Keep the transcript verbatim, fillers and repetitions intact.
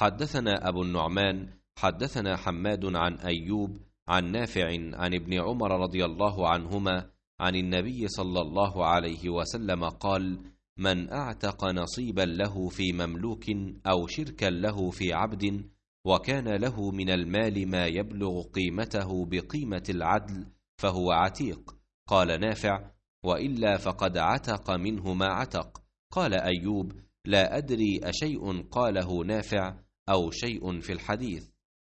حدثنا أبو النعمان حدثنا حماد عن أيوب عن نافع عن ابن عمر رضي الله عنهما عن النبي صلى الله عليه وسلم قال: من أعتق نصيبا له في مملوك أو شركا له في عبد وكان له من المال ما يبلغ قيمته بقيمة العدل فهو عتيق. قال نافع: وإلا فقد عتق منه ما عتق. قال أيوب: لا أدري أشيء قاله نافع أو شيء في الحديث.